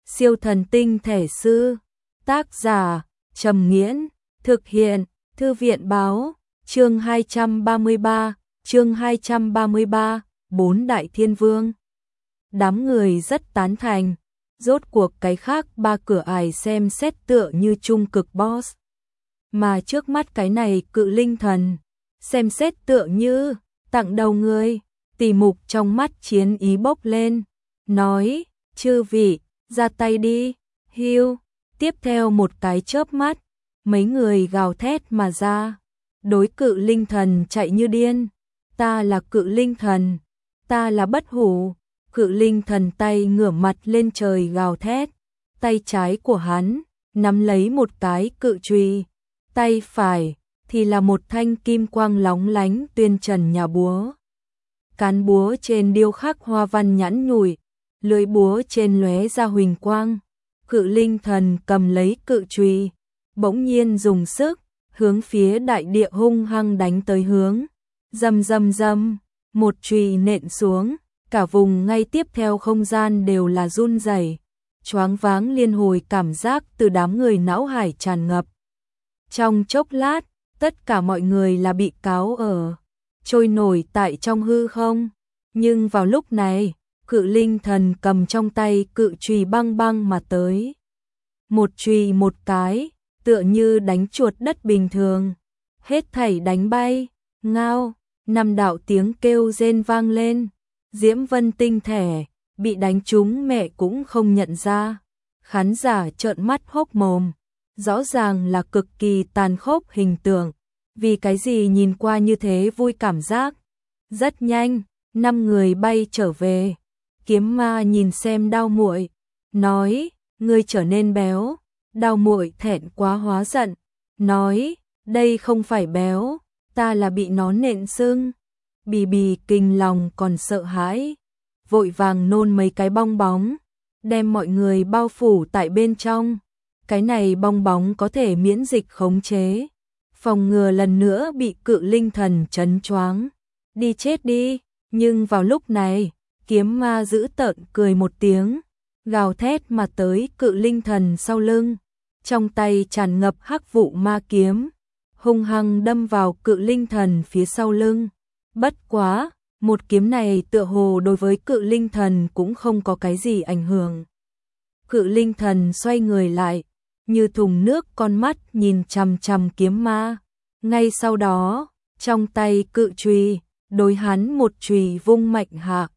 Siêu thần tinh thể sư. Tác giả Trầm Nghiễn. Thực hiện Thư viện báo. Chương 233, Bốn Đại Thiên Vương. Đám người rất tán thành. Rốt cuộc cái khác ba cửa ải xem xét tựa như trung cực boss. Mà trước mắt cái này cự linh thần, xem xét tựa như tặng đầu người. Tỷ Mục trong mắt chiến ý bốc lên, nói, chư vị, ra tay đi, hiu. Tiếp theo một cái chớp mắt, mấy người gào thét mà ra. Đối cự linh thần chạy như điên. Ta là cự linh thần, ta là bất hủ. Cự linh thần tay ngửa mặt lên trời gào thét. Tay trái của hắn nắm lấy một cái cự chùy, tay phải thì là một thanh kim quang lóng lánh tuyên trần nhà búa. Cán búa trên điêu khắc hoa văn nhẵn nhủi, lưỡi búa trên lóe ra huỳnh quang. Cự linh thần cầm lấy cự chùy, bỗng nhiên dùng sức hướng phía đại địa hung hăng đánh tới hướng. Rầm rầm rầm, một chùy nện xuống, cả vùng ngay tiếp theo không gian đều là run rẩy, choáng váng liên hồi cảm giác từ đám người não hải tràn ngập. Trong chốc lát, tất cả mọi người là bị cáo ở, trôi nổi tại trong hư không. Nhưng vào lúc này, cự linh thần cầm trong tay cự chùy băng băng mà tới. Một chùy một cái, tựa như đánh chuột đất bình thường. Hết thảy đánh bay, ngao, năm đạo tiếng kêu rên vang lên. Diễm Vân tinh thể, bị đánh trúng mẹ cũng không nhận ra. Khán giả trợn mắt hốc mồm. Rõ ràng là cực kỳ tàn khốc hình tượng. Vì cái gì nhìn qua như thế vui cảm giác. Rất nhanh, 5 người bay trở về. Kiếm ma nhìn xem Đao Muội, nói, ngươi trở nên béo. Đao Muội thẹn quá hóa giận, nói, đây không phải béo, ta là bị nó nện sưng. Bì bì kinh lòng còn sợ hãi, vội vàng nôn mấy cái bong bóng, đem mọi người bao phủ tại bên trong. Cái này bong bóng có thể miễn dịch khống chế, phòng ngừa lần nữa bị cự linh thần trấn choáng. Đi chết đi. Nhưng vào lúc này, kiếm ma dữ tợn cười một tiếng, gào thét mà tới cự linh thần sau lưng. Trong tay tràn ngập hắc vụ ma kiếm, hung hăng đâm vào cự linh thần phía sau lưng. Bất quá, một kiếm này tựa hồ đối với cự linh thần cũng không có cái gì ảnh hưởng. Cự linh thần xoay người lại, như thùng nước con mắt nhìn chằm chằm kiếm ma. Ngay sau đó, trong tay cự chùy, đối hắn một chùy vung mạnh hạ.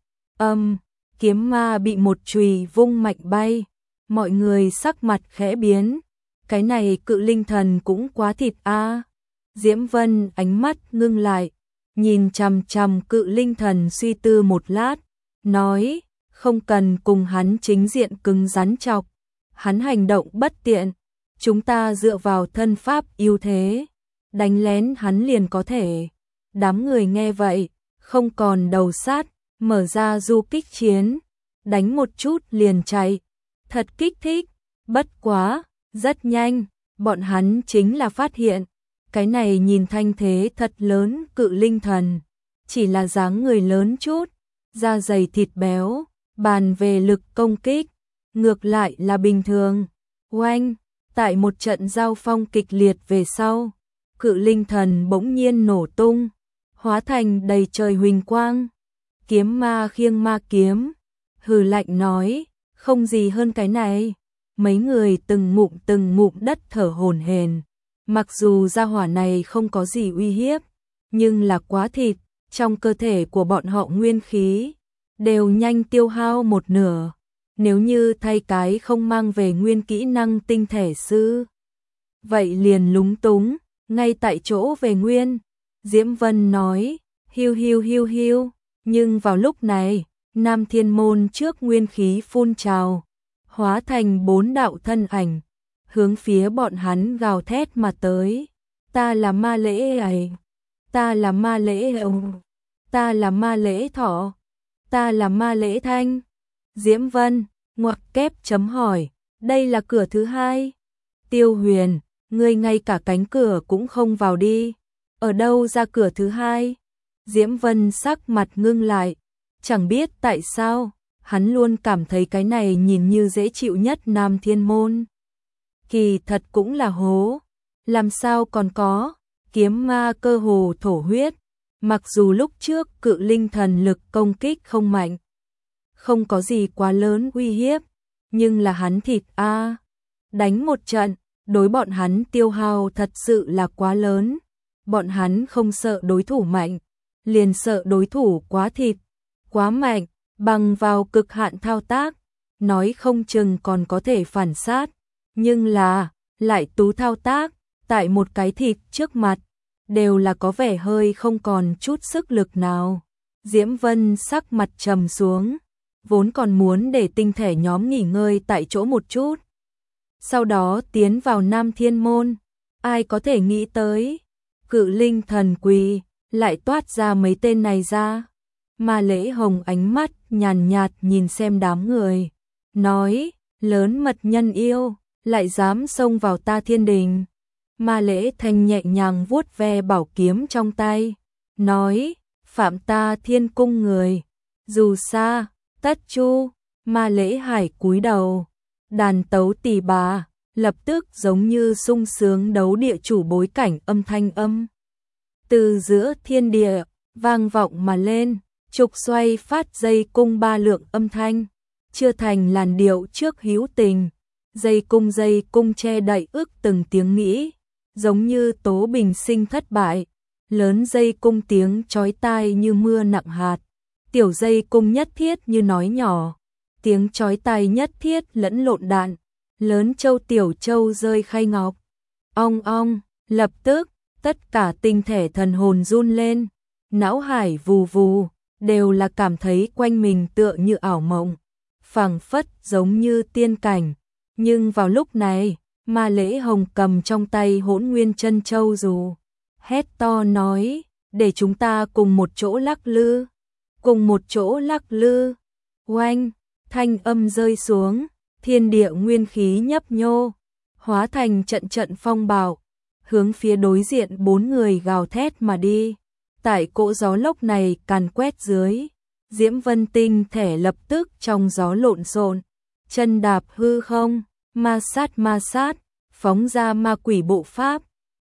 Kiếm ma bị một chùy vung mạnh bay. Mọi người sắc mặt khẽ biến. Cái này cự linh thần cũng quá thịt a. Diễm Vân ánh mắt ngưng lại, nhìn chằm chằm cự linh thần suy tư một lát, nói, không cần cùng hắn chính diện cứng rắn chọc. Hắn hành động bất tiện, chúng ta dựa vào thân pháp ưu thế, đánh lén hắn liền có thể. Đám người nghe vậy, không còn đầu sát, mở ra du kích chiến, đánh một chút liền chạy. Thật kích thích, bất quá, rất nhanh, bọn hắn chính là phát hiện, cái này nhìn thanh thế thật lớn cự linh thần, chỉ là dáng người lớn chút, da dày thịt béo, bàn về lực công kích, ngược lại là bình thường. Oanh, tại một trận giao phong kịch liệt về sau, cự linh thần bỗng nhiên nổ tung, hóa thành đầy trời huỳnh quang. Kiếm ma khiêng ma kiếm, hừ lạnh nói, không gì hơn cái này. Mấy người từng ngụm đất thở hổn hển. Mặc dù gia hỏa này không có gì uy hiếp, nhưng là quá thịt, trong cơ thể của bọn họ nguyên khí đều nhanh tiêu hao một nửa. Nếu như thay cái không mang về nguyên kỹ năng tinh thể sư, vậy liền lúng túng, ngay tại chỗ về nguyên. Diễm Vân nói, hiu hiu hiu hiu. Nhưng vào lúc này, Nam Thiên Môn trước nguyên khí phun trào, hóa thành 4 đạo thân ảnh, hướng phía bọn hắn gào thét mà tới. Ta là ma lễ ấy, ta là ma lễ ông, ta là ma lễ thọ, ta là ma lễ thanh. Diễm Vân, ngoặc kép chấm hỏi, đây là cửa thứ hai. Tiêu Huyền, ngươi ngay cả cánh cửa cũng không vào đi, ở đâu ra cửa thứ hai? Diễm Vân sắc mặt ngưng lại, chẳng biết tại sao, hắn luôn cảm thấy cái này nhìn như dễ chịu nhất Nam Thiên Môn. Kỳ thật cũng là hố, làm sao còn có, kiếm ma cơ hồ thổ huyết, mặc dù lúc trước cự linh thần lực công kích không mạnh, không có gì quá lớn uy hiếp, nhưng là hắn thịt đánh một trận, đối bọn hắn tiêu hao thật sự là quá lớn, bọn hắn không sợ đối thủ mạnh, liền sợ đối thủ quá thịt, quá mạnh, bằng vào cực hạn thao tác, nói không chừng còn có thể phản sát, nhưng là, lại tú thao tác, tại một cái thịt trước mặt, đều là có vẻ hơi không còn chút sức lực nào. Diễm Vân sắc mặt trầm xuống, vốn còn muốn để tinh thể nhóm nghỉ ngơi tại chỗ một chút. Sau đó tiến vào Nam Thiên Môn, ai có thể nghĩ tới, cự linh thần quỳ, lại toát ra mấy tên này ra. Mà Lễ Hồng ánh mắt nhàn nhạt nhìn xem đám người, nói, lớn mật nhân yêu, lại dám xông vào ta thiên đình. Mà Lễ Thanh nhẹ nhàng vuốt ve bảo kiếm trong tay, nói, phạm ta thiên cung người, dù xa, tất chu. Mà Lễ Hải cúi đầu, đàn tấu tỳ bà, lập tức giống như sung sướng đấu địa chủ bối cảnh âm thanh âm. Từ giữa thiên địa, vang vọng mà lên, trục xoay phát dây cung ba lượng âm thanh, chưa thành làn điệu trước hữu tình, dây cung che đậy ước từng tiếng nghĩ, giống như tố bình sinh thất bại, lớn dây cung tiếng chói tai như mưa nặng hạt, tiểu dây cung nhất thiết như nói nhỏ, tiếng chói tai nhất thiết lẫn lộn đạn, lớn châu tiểu châu rơi khay ngọc, ong ong, lập tức, tất cả tinh thể thần hồn run lên, não hải vù vù, đều là cảm thấy quanh mình tựa như ảo mộng, phảng phất giống như tiên cảnh. Nhưng vào lúc này, mà Lễ Hồng cầm trong tay Hỗn Nguyên Chân Châu dù, hét to nói, để chúng ta cùng một chỗ lắc lư, cùng một chỗ lắc lư. Oanh, thanh âm rơi xuống, thiên địa nguyên khí nhấp nhô, hóa thành trận trận phong bạo, hướng phía đối diện bốn người gào thét mà đi. Tại cỗ gió lốc này càn quét dưới, Diễm Vân tinh thể lập tức trong gió lộn xộn, chân đạp hư không, ma sát, phóng ra ma quỷ bộ pháp,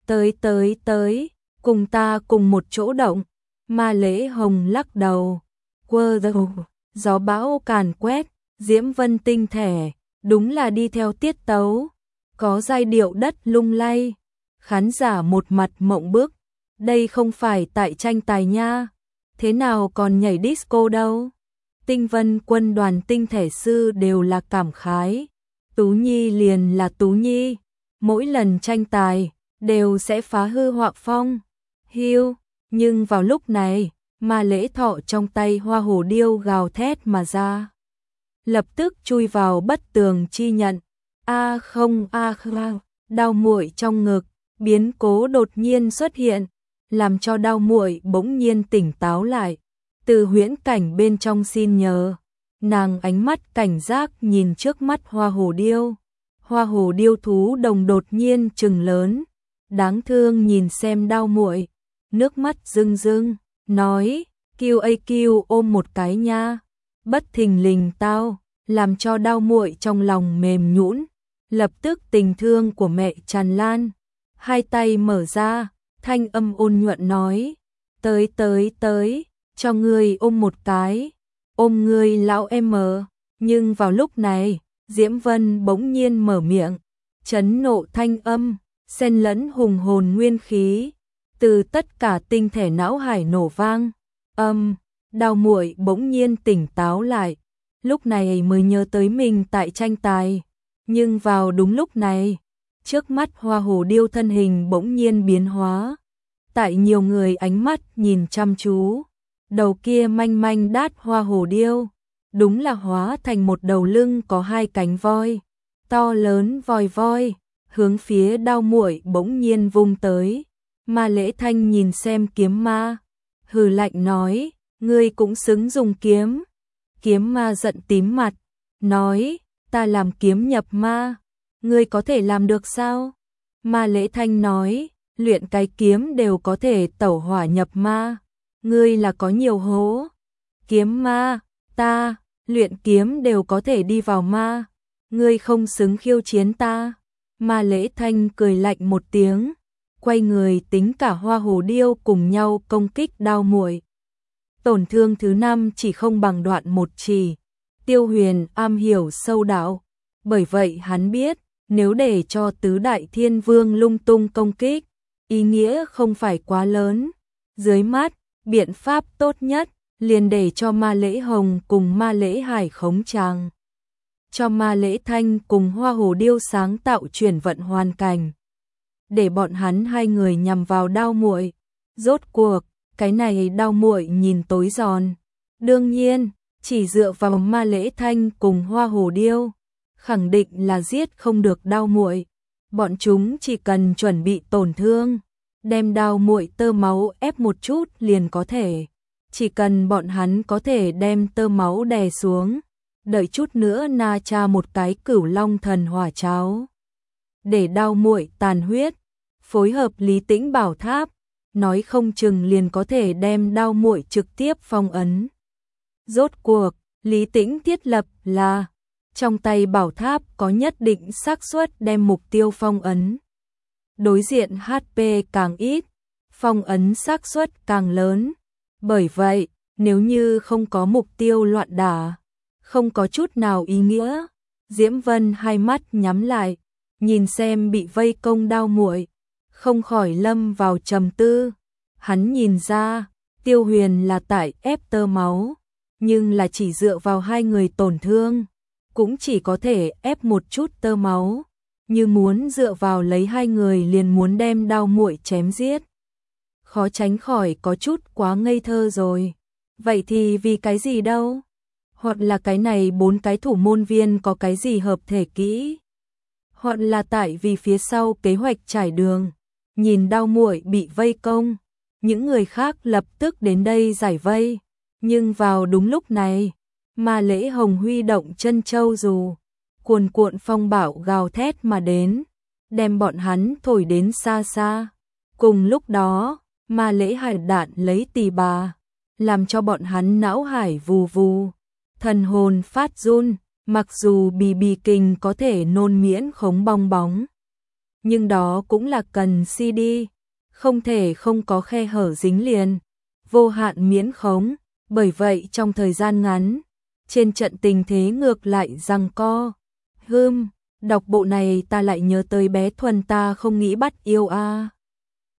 tới, cùng ta cùng một chỗ động. Ma Lễ Hồng lắc đầu, quơ đầu, gió bão càn quét, Diễm Vân tinh thể, đúng là đi theo tiết tấu, có giai điệu đất lung lay, khán giả một mặt mộng bức, đây không phải tại tranh tài nha, thế nào còn nhảy disco đâu. Tinh Vân quân đoàn tinh thể sư đều là cảm khái, Tú Nhi liền là Tú Nhi, mỗi lần tranh tài, đều sẽ phá hư họa phong. Hiu, nhưng vào lúc này, mà Lễ Thọ trong tay hoa hồ điêu gào thét mà ra. Lập tức chui vào bất tường chi nhận. Không, đau muội trong ngực, biến cố đột nhiên xuất hiện, làm cho đau muội bỗng nhiên tỉnh táo lại. Từ huyễn cảnh bên trong xin nhờ, nàng ánh mắt cảnh giác nhìn trước mắt hoa hồ điêu. Hoa hồ điêu thú đồng đột nhiên trừng lớn, đáng thương nhìn xem đau muội, nước mắt rưng rưng, nói, QAQ ôm một cái nha, bất thình lình tao, làm cho đau muội trong lòng mềm nhũn, lập tức tình thương của mẹ tràn lan, hai tay mở ra, thanh âm ôn nhuận nói, tới, cho ngươi ôm một cái, ôm ngươi lão em. Nhưng vào lúc này, Diễm Vân bỗng nhiên mở miệng, chấn nộ thanh âm, xen lẫn hùng hồn nguyên khí, từ tất cả tinh thể não hải nổ vang. Đào muội bỗng nhiên tỉnh táo lại, lúc này mới nhớ tới mình tại tranh tài, nhưng vào đúng lúc này, trước mắt hoa hồ điêu thân hình bỗng nhiên biến hóa, tại nhiều người ánh mắt nhìn chăm chú, đầu kia manh manh đát hoa hồ điêu, đúng là hóa thành một đầu lưng có hai cánh voi, to lớn voi, hướng phía đao muội bỗng nhiên vung tới. Mà Lễ Thanh nhìn xem kiếm ma, hừ lạnh nói, ngươi cũng xứng dùng kiếm. Kiếm ma giận tím mặt, nói, ta làm kiếm nhập ma, ngươi có thể làm được sao? Mà Lễ Thanh nói, luyện cái kiếm đều có thể tẩu hỏa nhập ma, ngươi là có nhiều hố. Kiếm ma, ta, luyện kiếm đều có thể đi vào ma, ngươi không xứng khiêu chiến ta. Ma Lễ Thanh cười lạnh một tiếng, quay người tính cả Hoa Hồ Điêu cùng nhau công kích Đao Muội. Tổn thương thứ 5 chỉ không bằng đoạn một chỉ. Tiêu Huyền am hiểu sâu đạo, bởi vậy hắn biết, nếu để cho tứ đại thiên vương lung tung công kích, ý nghĩa không phải quá lớn. Dưới mắt, biện pháp tốt nhất, liền để cho Ma Lễ Hồng cùng Ma Lễ Hải khống chàng. Cho Ma Lễ Thanh cùng Hoa Hồ Điêu sáng tạo chuyển vận hoàn cảnh. Để bọn hắn hai người nhằm vào Đao Muội. Rốt cuộc, cái này Đao Muội nhìn tối giòn. Đương nhiên, chỉ dựa vào Ma Lễ Thanh cùng Hoa Hồ Điêu, khẳng định là giết không được Đao Muội. Bọn chúng chỉ cần chuẩn bị tổn thương, đem Đao Muội tơ máu ép một chút liền có thể. Chỉ cần bọn hắn có thể đem tơ máu đè xuống, đợi chút nữa na cha một cái Cửu Long Thần Hỏa cháo, để Đao Muội tàn huyết, phối hợp Lý Tĩnh Bảo Tháp, nói không chừng liền có thể đem Đao Muội trực tiếp phong ấn. Rốt cuộc, Lý Tĩnh thiết lập là trong tay bảo tháp có nhất định xác suất đem mục tiêu phong ấn. Đối diện HP càng ít, phong ấn xác suất càng lớn. Bởi vậy, nếu như không có mục tiêu loạn đả, không có chút nào ý nghĩa. Diễm Vân hai mắt nhắm lại, nhìn xem bị vây công Đao Muội, không khỏi lâm vào trầm tư. Hắn nhìn ra, Tiêu Huyền là tại ép tơ máu, nhưng là chỉ dựa vào hai người tổn thương, cũng chỉ có thể ép một chút tơ máu, như muốn dựa vào lấy hai người liền muốn đem Đao Muội chém giết. Khó tránh khỏi có chút quá ngây thơ rồi. Vậy thì vì cái gì đâu? Hoặc là cái này 4 cái thủ môn viên có cái gì hợp thể kỹ? Hoặc là tại vì phía sau kế hoạch trải đường, nhìn Đao Muội bị vây công, những người khác lập tức đến đây giải vây. Nhưng vào đúng lúc này, Ma Lễ Hồng huy động chân châu dù, cuồn cuộn phong bão gào thét mà đến, đem bọn hắn thổi đến xa xa. Cùng lúc đó, Ma Lễ Hải đạn lấy tỳ bà, làm cho bọn hắn não hải vù vù, thần hồn phát run. Mặc dù BB Kình có thể nôn miễn khống bong bóng, nhưng đó cũng là cần CD, không thể không có khe hở dính liền, vô hạn miễn khống. Bởi vậy trong thời gian ngắn, trên trận tình thế ngược lại giằng co. Đọc bộ này ta lại nhớ tới bé Thuần ta không nghĩ bắt yêu a.